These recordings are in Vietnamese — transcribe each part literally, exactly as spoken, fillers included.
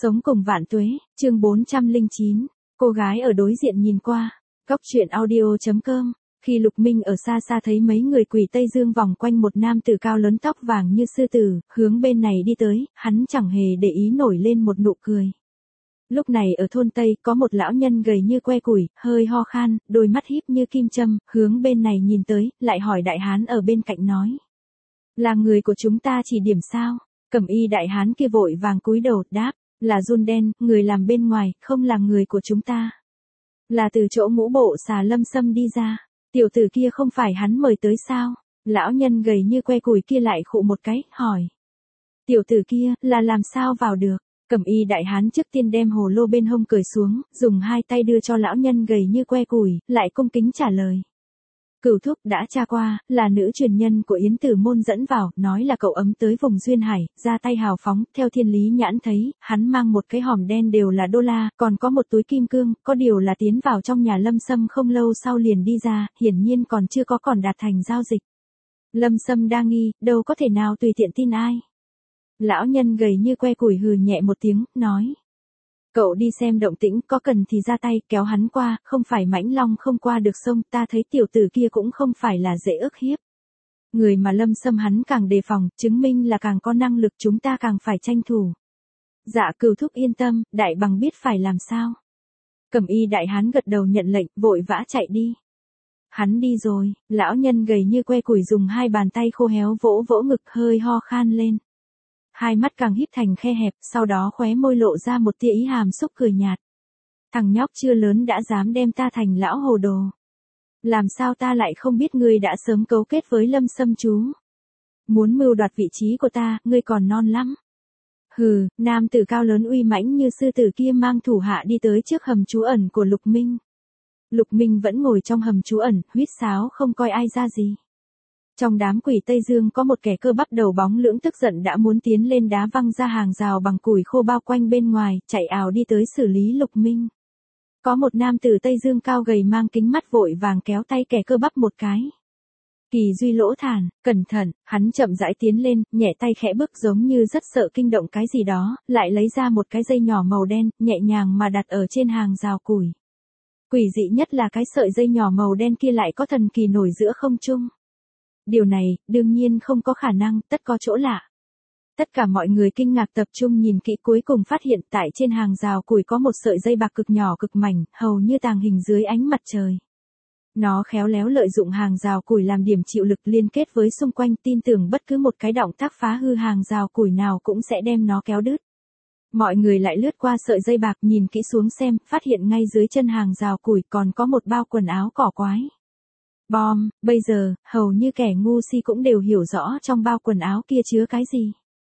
Sống cùng vạn tuế, chương bốn trăm lẻ chín, cô gái ở đối diện nhìn qua. Góc truyện audio chấm com. Khi Lục Minh ở xa xa thấy mấy người Quỷ Tây Dương vòng quanh một nam tử cao lớn tóc vàng như sư tử, hướng bên này đi tới, hắn chẳng hề để ý nổi lên một nụ cười. Lúc này ở thôn Tây có một lão nhân gầy như que củi, hơi ho khan, đôi mắt híp như kim châm, hướng bên này nhìn tới, lại hỏi đại hán ở bên cạnh nói. Là người của chúng ta chỉ điểm sao? Cẩm y đại hán kia vội vàng cúi đầu, đáp, là Run Đen, người làm bên ngoài, không là người của chúng ta. Là từ chỗ ngũ bộ xà Lâm Sâm đi ra, tiểu tử kia không phải hắn mời tới sao? Lão nhân gầy như que củi kia lại khụ một cái, hỏi. Tiểu tử kia, là làm sao vào được? Cẩm y đại hán trước tiên đem hồ lô bên hông cởi xuống, dùng hai tay đưa cho lão nhân gầy như que củi, lại cung kính trả lời. Cửu thúc đã tra qua, là nữ truyền nhân của Yến Tử Môn dẫn vào, nói là cậu ấm tới vùng Duyên Hải, ra tay hào phóng, theo thiên lý nhãn thấy, hắn mang một cái hòm đen đều là đô la, còn có một túi kim cương, có điều là tiến vào trong nhà Lâm Sâm không lâu sau liền đi ra, hiển nhiên còn chưa có còn đạt thành giao dịch. Lâm Sâm đa nghi, đâu có thể nào tùy tiện tin ai. Lão nhân gầy như que củi hừ nhẹ một tiếng, nói. Cậu đi xem động tĩnh, có cần thì ra tay, kéo hắn qua, không phải Mãnh Long không qua được sông, ta thấy tiểu tử kia cũng không phải là dễ ức hiếp. Người mà Lâm Sâm hắn càng đề phòng, chứng minh là càng có năng lực chúng ta càng phải tranh thủ. Dạ Cửu thúc yên tâm, đại bằng biết phải làm sao. Cẩm y đại hán gật đầu nhận lệnh, vội vã chạy đi. Hắn đi rồi, lão nhân gầy như que củi dùng hai bàn tay khô héo vỗ vỗ ngực hơi ho khan lên. Hai mắt càng híp thành khe hẹp, sau đó khóe môi lộ ra một tia ý hàm xúc cười nhạt. Thằng nhóc chưa lớn đã dám đem ta thành lão hồ đồ. Làm sao ta lại không biết ngươi đã sớm cấu kết với Lâm Sâm chú. Muốn mưu đoạt vị trí của ta, ngươi còn non lắm. Hừ, nam tử cao lớn uy mãnh như sư tử kia mang thủ hạ đi tới trước hầm trú ẩn của Lục Minh. Lục Minh vẫn ngồi trong hầm trú ẩn, huýt sáo không coi ai ra gì. Trong đám Quỷ Tây Dương có một kẻ cơ bắp đầu bóng lưỡng tức giận đã muốn tiến lên đá văng ra hàng rào bằng củi khô bao quanh bên ngoài, chạy ào đi tới xử lý Lục Minh. Có một nam tử Tây Dương cao gầy mang kính mắt vội vàng kéo tay kẻ cơ bắp một cái. Kỳ Duy lỗ thản, cẩn thận, hắn chậm rãi tiến lên, nhẹ tay khẽ bước giống như rất sợ kinh động cái gì đó, lại lấy ra một cái dây nhỏ màu đen, nhẹ nhàng mà đặt ở trên hàng rào củi. Quỷ dị nhất là cái sợi dây nhỏ màu đen kia lại có thần kỳ nổi giữa không trung. Điều này, đương nhiên không có khả năng, tất có chỗ lạ. Tất cả mọi người kinh ngạc tập trung nhìn kỹ cuối cùng phát hiện tại trên hàng rào củi có một sợi dây bạc cực nhỏ cực mảnh, hầu như tàng hình dưới ánh mặt trời. Nó khéo léo lợi dụng hàng rào củi làm điểm chịu lực liên kết với xung quanh, tin tưởng bất cứ một cái động tác phá hư hàng rào củi nào cũng sẽ đem nó kéo đứt. Mọi người lại lướt qua sợi dây bạc nhìn kỹ xuống xem, phát hiện ngay dưới chân hàng rào củi còn có một bao quần áo cỏ quái. Bom, bây giờ, hầu như kẻ ngu si cũng đều hiểu rõ trong bao quần áo kia chứa cái gì.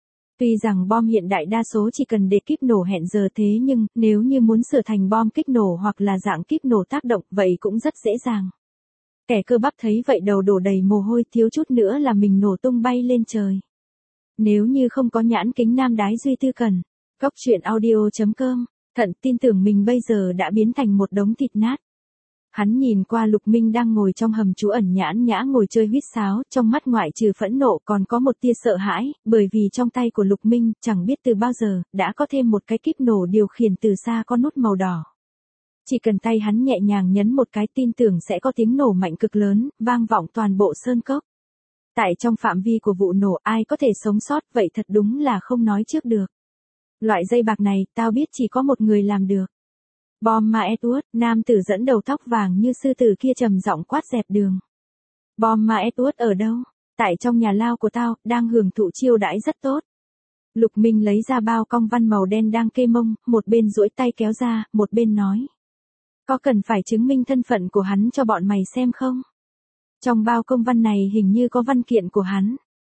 Tuy rằng bom hiện đại đa số chỉ cần để kíp nổ hẹn giờ thế nhưng, nếu như muốn sửa thành bom kích nổ hoặc là dạng kíp nổ tác động, vậy cũng rất dễ dàng. Kẻ cơ bắp thấy vậy đầu đổ đầy mồ hôi, thiếu chút nữa là mình nổ tung bay lên trời. Nếu như không có nhãn kính nam đái duy tư cần, góc truyện audio chấm com, thận tin tưởng mình bây giờ đã biến thành một đống thịt nát. Hắn nhìn qua Lục Minh đang ngồi trong hầm trú ẩn nhãn nhã ngồi chơi huýt sáo, trong mắt ngoại trừ phẫn nộ còn có một tia sợ hãi, bởi vì trong tay của Lục Minh, chẳng biết từ bao giờ, đã có thêm một cái kíp nổ điều khiển từ xa có nút màu đỏ. Chỉ cần tay hắn nhẹ nhàng nhấn một cái tin tưởng sẽ có tiếng nổ mạnh cực lớn, vang vọng toàn bộ sơn cốc. Tại trong phạm vi của vụ nổ ai có thể sống sót vậy thật đúng là không nói trước được. Loại dây bạc này, tao biết chỉ có một người làm được. Bom Ma Edward, nam tử dẫn đầu tóc vàng như sư tử kia trầm giọng quát dẹp đường. Bom Ma Edward ở đâu? Tại trong nhà lao của tao, đang hưởng thụ chiêu đãi rất tốt. Lục Minh lấy ra bao cong văn màu đen đang kê mông, một bên duỗi tay kéo ra, một bên nói. Có cần phải chứng minh thân phận của hắn cho bọn mày xem không? Trong bao công văn này hình như có văn kiện của hắn.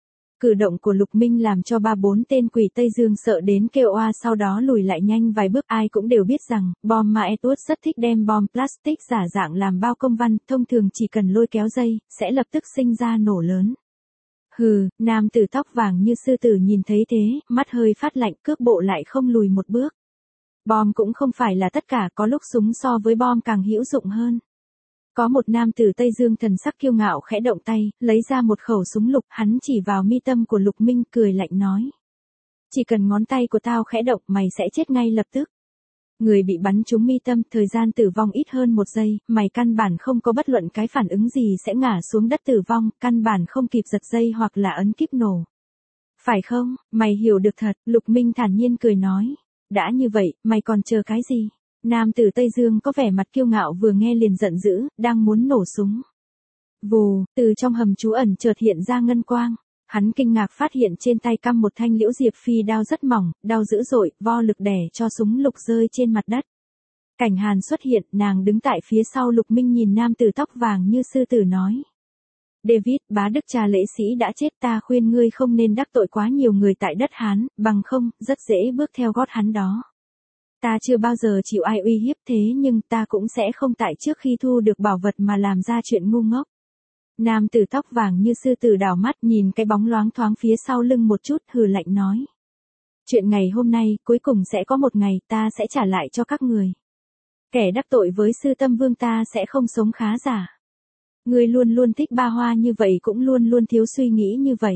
Cử động của Lục Minh làm cho ba bốn tên Quỷ Tây Dương sợ đến kêu oa, sau đó lùi lại nhanh vài bước. Ai cũng đều biết rằng, bom Ma Edward rất thích đem bom plastic giả dạng làm bao công văn, thông thường chỉ cần lôi kéo dây, sẽ lập tức sinh ra nổ lớn. Hừ, nam tử tóc vàng như sư tử nhìn thấy thế, mắt hơi phát lạnh, cước bộ lại không lùi một bước. Bom cũng không phải là tất cả, có lúc súng so với bom càng hữu dụng hơn. Có một nam tử Tây Dương thần sắc kiêu ngạo khẽ động tay, lấy ra một khẩu súng lục, hắn chỉ vào mi tâm của Lục Minh cười lạnh nói. Chỉ cần ngón tay của tao khẽ động mày sẽ chết ngay lập tức. Người bị bắn trúng mi tâm, thời gian tử vong ít hơn một giây, mày căn bản không có bất luận cái phản ứng gì sẽ ngã xuống đất tử vong, căn bản không kịp giật dây hoặc là ấn kíp nổ. Phải không, mày hiểu được thật, Lục Minh thản nhiên cười nói. Đã như vậy, mày còn chờ cái gì? Nam tử Tây Dương có vẻ mặt kiêu ngạo vừa nghe liền giận dữ, đang muốn nổ súng. Vù, từ trong hầm trú ẩn chợt hiện ra ngân quang. Hắn kinh ngạc phát hiện trên tay căm một thanh liễu diệp phi đao rất mỏng, đao dữ dội, vo lực đẻ cho súng lục rơi trên mặt đất. Cảnh Hàn xuất hiện, nàng đứng tại phía sau Lục Minh nhìn nam tử tóc vàng như sư tử nói. David, bá đức cha lễ sĩ đã chết, ta khuyên ngươi không nên đắc tội quá nhiều người tại đất Hán, bằng không, rất dễ bước theo gót hắn đó. Ta chưa bao giờ chịu ai uy hiếp thế nhưng ta cũng sẽ không tại trước khi thu được bảo vật mà làm ra chuyện ngu ngốc. Nam tử tóc vàng như sư tử đảo mắt nhìn cái bóng loáng thoáng phía sau lưng một chút, hừ lạnh nói. Chuyện ngày hôm nay, cuối cùng sẽ có một ngày ta sẽ trả lại cho các người. Kẻ đắc tội với sư tâm vương ta sẽ không sống khá giả. Ngươi luôn luôn thích ba hoa như vậy cũng luôn luôn thiếu suy nghĩ như vậy.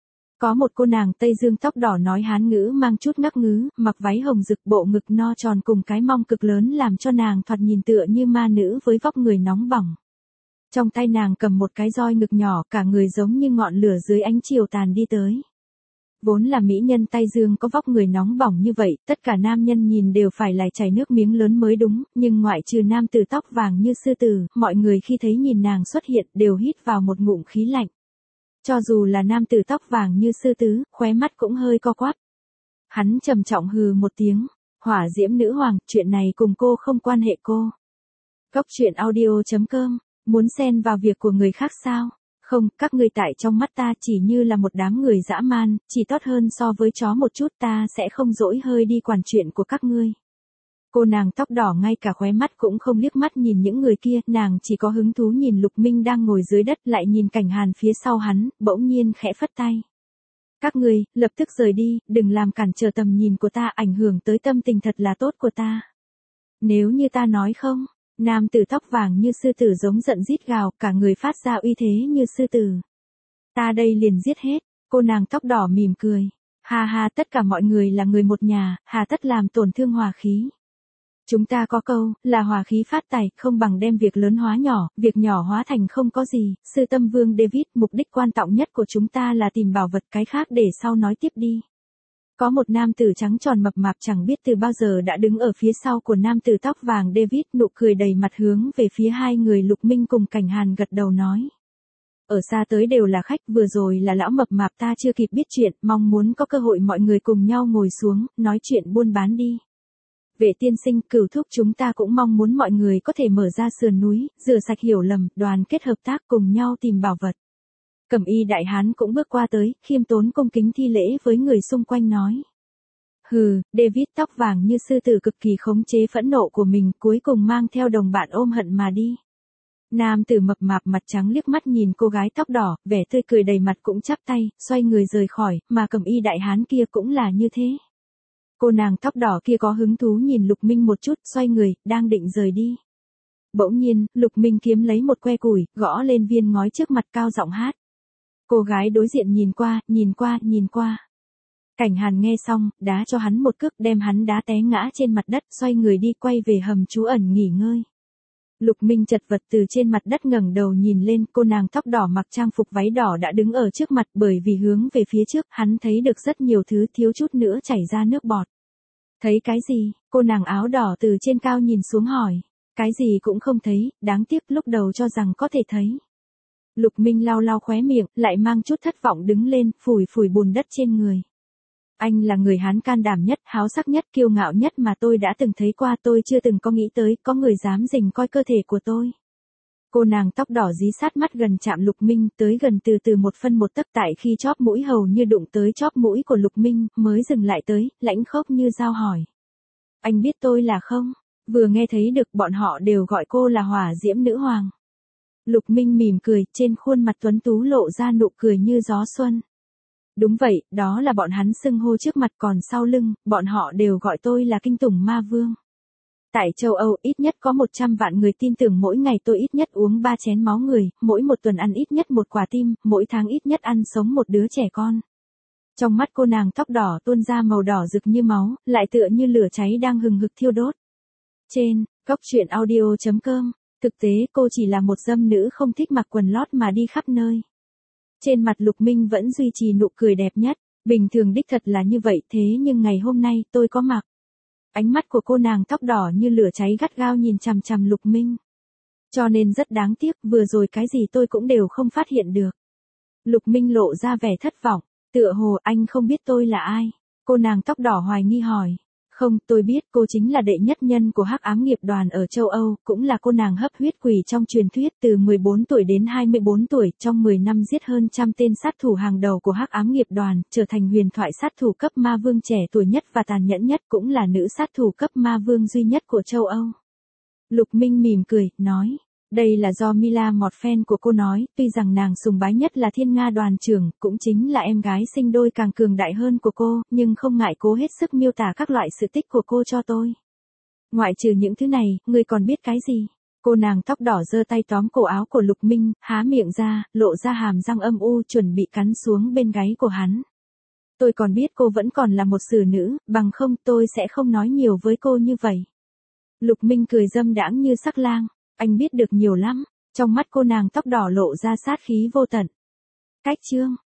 Có một cô nàng Tây Dương tóc đỏ nói Hán ngữ mang chút ngắc ngứ, mặc váy hồng rực, bộ ngực no tròn cùng cái mông cực lớn làm cho nàng thoạt nhìn tựa như ma nữ với vóc người nóng bỏng. Trong tay nàng cầm một cái roi ngực nhỏ, cả người giống như ngọn lửa dưới ánh chiều tàn đi tới. Vốn là mỹ nhân Tây Dương có vóc người nóng bỏng như vậy, tất cả nam nhân nhìn đều phải lại chảy nước miếng lớn mới đúng, nhưng ngoại trừ nam tử tóc vàng như sư tử, mọi người khi thấy nhìn nàng xuất hiện đều hít vào một ngụm khí lạnh. Cho dù là nam tử tóc vàng như sư tứ, khóe mắt cũng hơi co quắp. Hắn trầm trọng hừ một tiếng, hỏa diễm nữ hoàng, chuyện này cùng cô không quan hệ cô. Góc truyện audio chấm com, muốn xen vào việc của người khác sao? Không, các ngươi tại trong mắt ta chỉ như là một đám người dã man, chỉ tốt hơn so với chó một chút, ta sẽ không dỗi hơi đi quản chuyện của các ngươi. Cô nàng tóc đỏ ngay cả khóe mắt cũng không liếc mắt nhìn những người kia, nàng chỉ có hứng thú nhìn Lục Minh đang ngồi dưới đất, lại nhìn Cảnh Hàn phía sau hắn, bỗng nhiên khẽ phất tay. Các ngươi, lập tức rời đi, đừng làm cản trở tầm nhìn của ta, ảnh hưởng tới tâm tình thật là tốt của ta. Nếu như ta nói không, nam tử tóc vàng như sư tử giống giận rít gào, cả người phát ra uy thế như sư tử. Ta đây liền giết hết, cô nàng tóc đỏ mỉm cười. Ha ha, tất cả mọi người là người một nhà, hà tất làm tổn thương hòa khí. Chúng ta có câu, là hòa khí phát tài, không bằng đem việc lớn hóa nhỏ, việc nhỏ hóa thành không có gì. Sư tâm vương David, mục đích quan trọng nhất của chúng ta là tìm bảo vật, cái khác để sau nói tiếp đi. Có một nam tử trắng tròn mập mạp chẳng biết từ bao giờ đã đứng ở phía sau của nam tử tóc vàng David, nụ cười đầy mặt hướng về phía hai người Lục Minh cùng Cảnh Hàn gật đầu nói. Ở xa tới đều là khách, vừa rồi là lão mập mạp, ta chưa kịp biết chuyện, mong muốn có cơ hội mọi người cùng nhau ngồi xuống, nói chuyện buôn bán đi. Vệ tiên sinh, Cửu thúc, chúng ta cũng mong muốn mọi người có thể mở ra sườn núi, rửa sạch hiểu lầm, đoàn kết hợp tác cùng nhau tìm bảo vật. Cẩm y đại hán cũng bước qua tới, khiêm tốn cung kính thi lễ với người xung quanh nói. Hừ, David tóc vàng như sư tử cực kỳ khống chế phẫn nộ của mình, cuối cùng mang theo đồng bạn ôm hận mà đi. Nam tử mập mạp mặt trắng liếc mắt nhìn cô gái tóc đỏ, vẻ tươi cười đầy mặt cũng chắp tay, xoay người rời khỏi, mà cẩm y đại hán kia cũng là như thế. Cô nàng tóc đỏ kia có hứng thú nhìn Lục Minh một chút, xoay người, đang định rời đi. Bỗng nhiên, Lục Minh kiếm lấy một que củi, gõ lên viên ngói trước mặt, cao giọng hát. Cô gái đối diện nhìn qua, nhìn qua, nhìn qua. Cảnh Hàn nghe xong, đá cho hắn một cước, đem hắn đá té ngã trên mặt đất, xoay người đi quay về hầm trú ẩn nghỉ ngơi. Lục Minh chật vật từ trên mặt đất ngẩng đầu nhìn lên, cô nàng tóc đỏ mặc trang phục váy đỏ đã đứng ở trước mặt, bởi vì hướng về phía trước, hắn thấy được rất nhiều thứ, thiếu chút nữa chảy ra nước bọt. Thấy cái gì? Cô nàng áo đỏ từ trên cao nhìn xuống hỏi. Cái gì cũng không thấy, đáng tiếc lúc đầu cho rằng có thể thấy. Lục Minh lau lau khóe miệng, lại mang chút thất vọng đứng lên, phủi phủi bùn đất trên người. Anh là người Hán can đảm nhất, háo sắc nhất, kiêu ngạo nhất mà tôi đã từng thấy qua, tôi chưa từng có nghĩ tới, có người dám rình coi cơ thể của tôi. Cô nàng tóc đỏ dí sát mắt gần chạm Lục Minh, tới gần từ từ một phân một tấc, tại khi chóp mũi hầu như đụng tới chóp mũi của Lục Minh, mới dừng lại tới, lãnh khốc như dao hỏi. Anh biết tôi là không? Vừa nghe thấy được bọn họ đều gọi cô là hỏa diễm nữ hoàng. Lục Minh mỉm cười, trên khuôn mặt tuấn tú lộ ra nụ cười như gió xuân. Đúng vậy, đó là bọn hắn xưng hô trước mặt, còn sau lưng, bọn họ đều gọi tôi là kinh tủng ma vương. Tại châu Âu ít nhất có một trăm vạn người tin tưởng mỗi ngày tôi ít nhất uống ba chén máu người, mỗi một tuần ăn ít nhất một quả tim, mỗi tháng ít nhất ăn sống một đứa trẻ con. Trong mắt cô nàng tóc đỏ tuôn ra màu đỏ rực như máu, lại tựa như lửa cháy đang hừng hực thiêu đốt. Trên, Cóc Truyện Audio chấm com, thực tế cô chỉ là một dâm nữ không thích mặc quần lót mà đi khắp nơi. Trên mặt Lục Minh vẫn duy trì nụ cười đẹp nhất, bình thường đích thật là như vậy thế nhưng ngày hôm nay tôi có mặc. Ánh mắt của cô nàng tóc đỏ như lửa cháy gắt gao nhìn chằm chằm Lục Minh. Cho nên rất đáng tiếc, vừa rồi cái gì tôi cũng đều không phát hiện được. Lục Minh lộ ra vẻ thất vọng, tựa hồ anh không biết tôi là ai. Cô nàng tóc đỏ hoài nghi hỏi. Không, tôi biết cô chính là đệ nhất nhân của Hắc Ám Nghiệp Đoàn ở châu Âu, cũng là cô nàng hấp huyết quỷ trong truyền thuyết từ mười bốn tuổi đến hai mươi bốn tuổi, trong mười năm giết hơn trăm tên sát thủ hàng đầu của Hắc Ám Nghiệp Đoàn, trở thành huyền thoại sát thủ cấp ma vương trẻ tuổi nhất và tàn nhẫn nhất, cũng là nữ sát thủ cấp ma vương duy nhất của châu Âu. Lục Minh mỉm cười, nói. Đây là do Mila Morphen của cô nói, tuy rằng nàng sùng bái nhất là Thiên Nga đoàn trưởng, cũng chính là em gái sinh đôi càng cường đại hơn của cô, nhưng không ngại cố hết sức miêu tả các loại sự tích của cô cho tôi. Ngoại trừ những thứ này, ngươi còn biết cái gì? Cô nàng tóc đỏ giơ tay tóm cổ áo của Lục Minh, há miệng ra, lộ ra hàm răng âm u chuẩn bị cắn xuống bên gáy của hắn. Tôi còn biết cô vẫn còn là một xử nữ, bằng không tôi sẽ không nói nhiều với cô như vậy. Lục Minh cười dâm đãng như sắc lang. Anh biết được nhiều lắm, trong mắt cô nàng tóc đỏ lộ ra sát khí vô tận. Cách chương